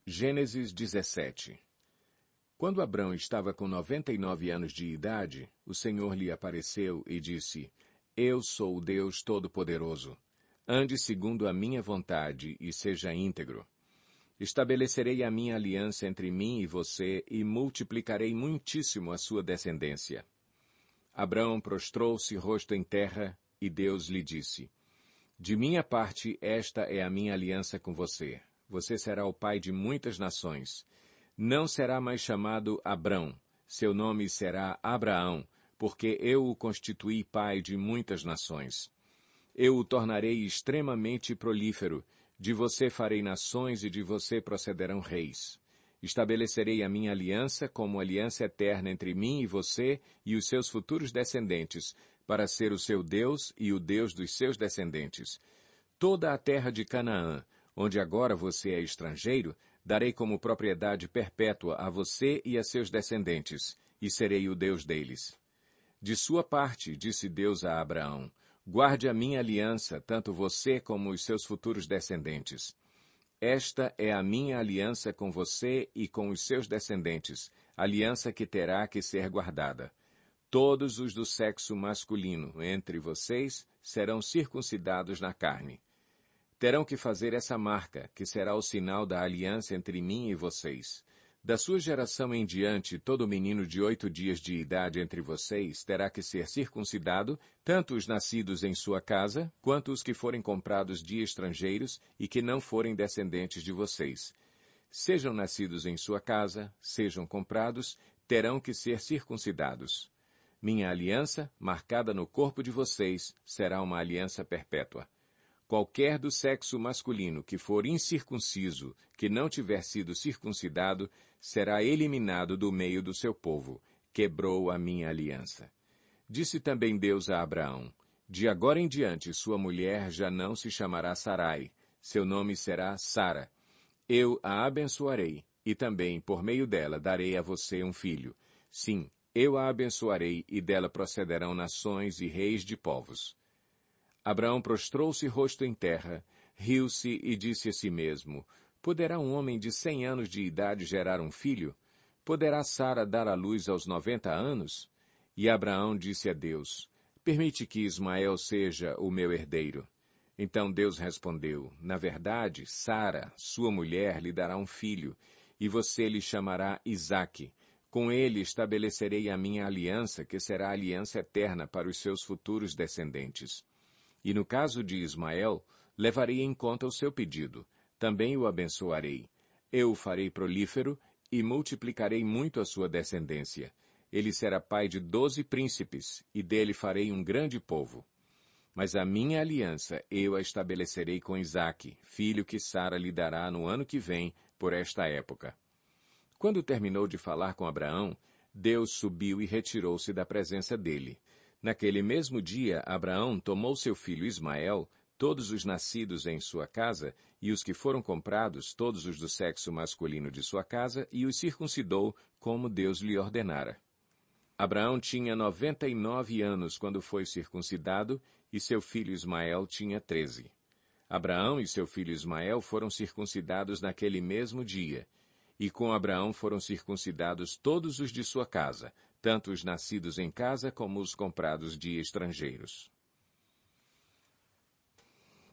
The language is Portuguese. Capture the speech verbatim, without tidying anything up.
Gênesis dezessete. Quando Abrão estava com noventa e nove anos de idade, o Senhor lhe apareceu e disse: Eu sou o Deus Todo-Poderoso. Ande segundo a minha vontade e seja íntegro. Estabelecerei a minha aliança entre mim e você e multiplicarei muitíssimo a sua descendência. Abrão prostrou-se rosto em terra e Deus lhe disse: De minha parte, esta é a minha aliança com você. Você será o pai de muitas nações. Não será mais chamado Abrão, seu nome será Abraão, porque eu o constituí pai de muitas nações. Eu o tornarei extremamente prolífero, de você farei nações e de você procederão reis. Estabelecerei a minha aliança como aliança eterna entre mim e você e os seus futuros descendentes, para ser o seu Deus e o Deus dos seus descendentes. Toda a terra de Canaã, onde agora você é estrangeiro, darei como propriedade perpétua a você e a seus descendentes, e serei o Deus deles. De sua parte, disse Deus a Abraão, guarde a minha aliança, tanto você como os seus futuros descendentes. Esta é a minha aliança com você e com os seus descendentes, aliança que terá que ser guardada. Todos os do sexo masculino entre vocês serão circuncidados na carne. Terão que fazer essa marca, que será o sinal da aliança entre mim e vocês. Da sua geração em diante, todo menino de oito dias de idade entre vocês terá que ser circuncidado, tanto os nascidos em sua casa, quanto os que forem comprados de estrangeiros e que não forem descendentes de vocês. Sejam nascidos em sua casa, sejam comprados, terão que ser circuncidados. Minha aliança, marcada no corpo de vocês, será uma aliança perpétua. Qualquer do sexo masculino que for incircunciso, que não tiver sido circuncidado, será eliminado do meio do seu povo. Quebrou a minha aliança. Disse também Deus a Abraão: De agora em diante sua mulher já não se chamará Sarai, seu nome será Sara. Eu a abençoarei, e também por meio dela darei a você um filho. Sim, eu a abençoarei, e dela procederão nações e reis de povos. Abraão prostrou-se rosto em terra, riu-se e disse a si mesmo: Poderá um homem de cem anos de idade gerar um filho? Poderá Sara dar à luz aos noventa anos? E Abraão disse a Deus: Permite que Ismael seja o meu herdeiro. Então Deus respondeu: Na verdade, Sara, sua mulher, lhe dará um filho, e você lhe chamará Isaque. Com ele estabelecerei a minha aliança, que será aliança eterna para os seus futuros descendentes. E no caso de Ismael, levarei em conta o seu pedido. Também o abençoarei. Eu o farei prolífero e multiplicarei muito a sua descendência. Ele será pai de doze príncipes, e dele farei um grande povo. Mas a minha aliança eu a estabelecerei com Isaque, filho que Sara lhe dará no ano que vem, por esta época. Quando terminou de falar com Abraão, Deus subiu e retirou-se da presença dele. Naquele mesmo dia, Abraão tomou seu filho Ismael, todos os nascidos em sua casa, e os que foram comprados, todos os do sexo masculino de sua casa, e os circuncidou, como Deus lhe ordenara. Abraão tinha noventa e nove anos quando foi circuncidado, e seu filho Ismael tinha treze. Abraão e seu filho Ismael foram circuncidados naquele mesmo dia, e com Abraão foram circuncidados todos os de sua casa, tanto os nascidos em casa como os comprados de estrangeiros.